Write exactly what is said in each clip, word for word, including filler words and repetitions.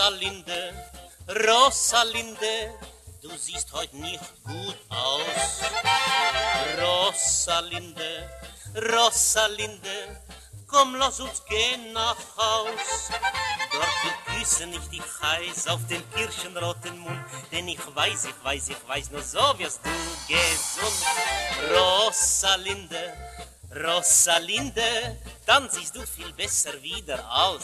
Rosalinde, Rosalinde, du siehst heute nicht gut aus. Rosalinde, Rosalinde, komm, lass uns gehen nach Haus. Dort wir küssen ich dich heiß auf den kirschenroten Mund, denn ich weiß, ich weiß, ich weiß, nur so wirst du gesund. Rosalinde, Rosalinde, dann siehst du viel besser wieder aus.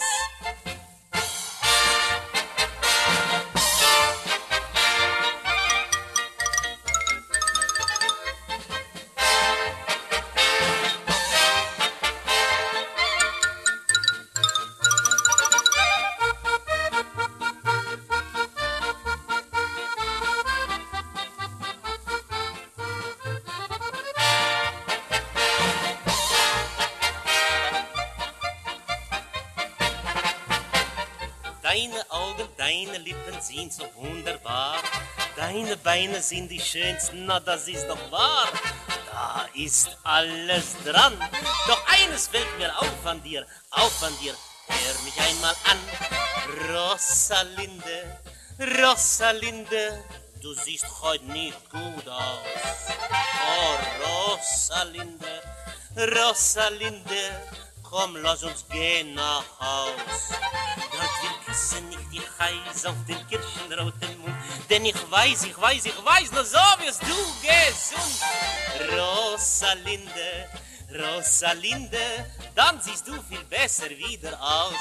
Deine Augen, deine Lippen sind so wunderbar. Deine Beine sind die schönsten, na das ist doch wahr. Da ist alles dran. Doch eines fällt mir auf an dir, auf an dir. Hör mich einmal an. Rosalinde, Rosalinde, du siehst heute nicht gut aus. Oh, Rosalinde, Rosalinde, komm, lass uns gehen nach Haus. Dort wir küssen nicht die heiß auf den kirschenroten Mund, denn ich weiß, ich weiß, ich weiß, nur so wirst du gesund. Rosalinde, Rosalinde, dann siehst du viel besser wieder aus.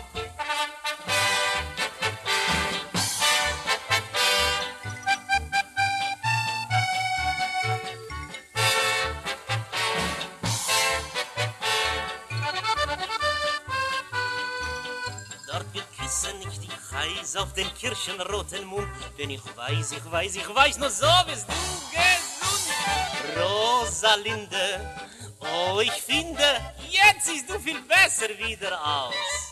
Küssen ich dich heiß auf den kirschenroten Mund, denn ich weiß, ich weiß, ich weiß, nur so wirst du gesund. Rosalinde, oh, ich finde, jetzt siehst du viel besser wieder aus.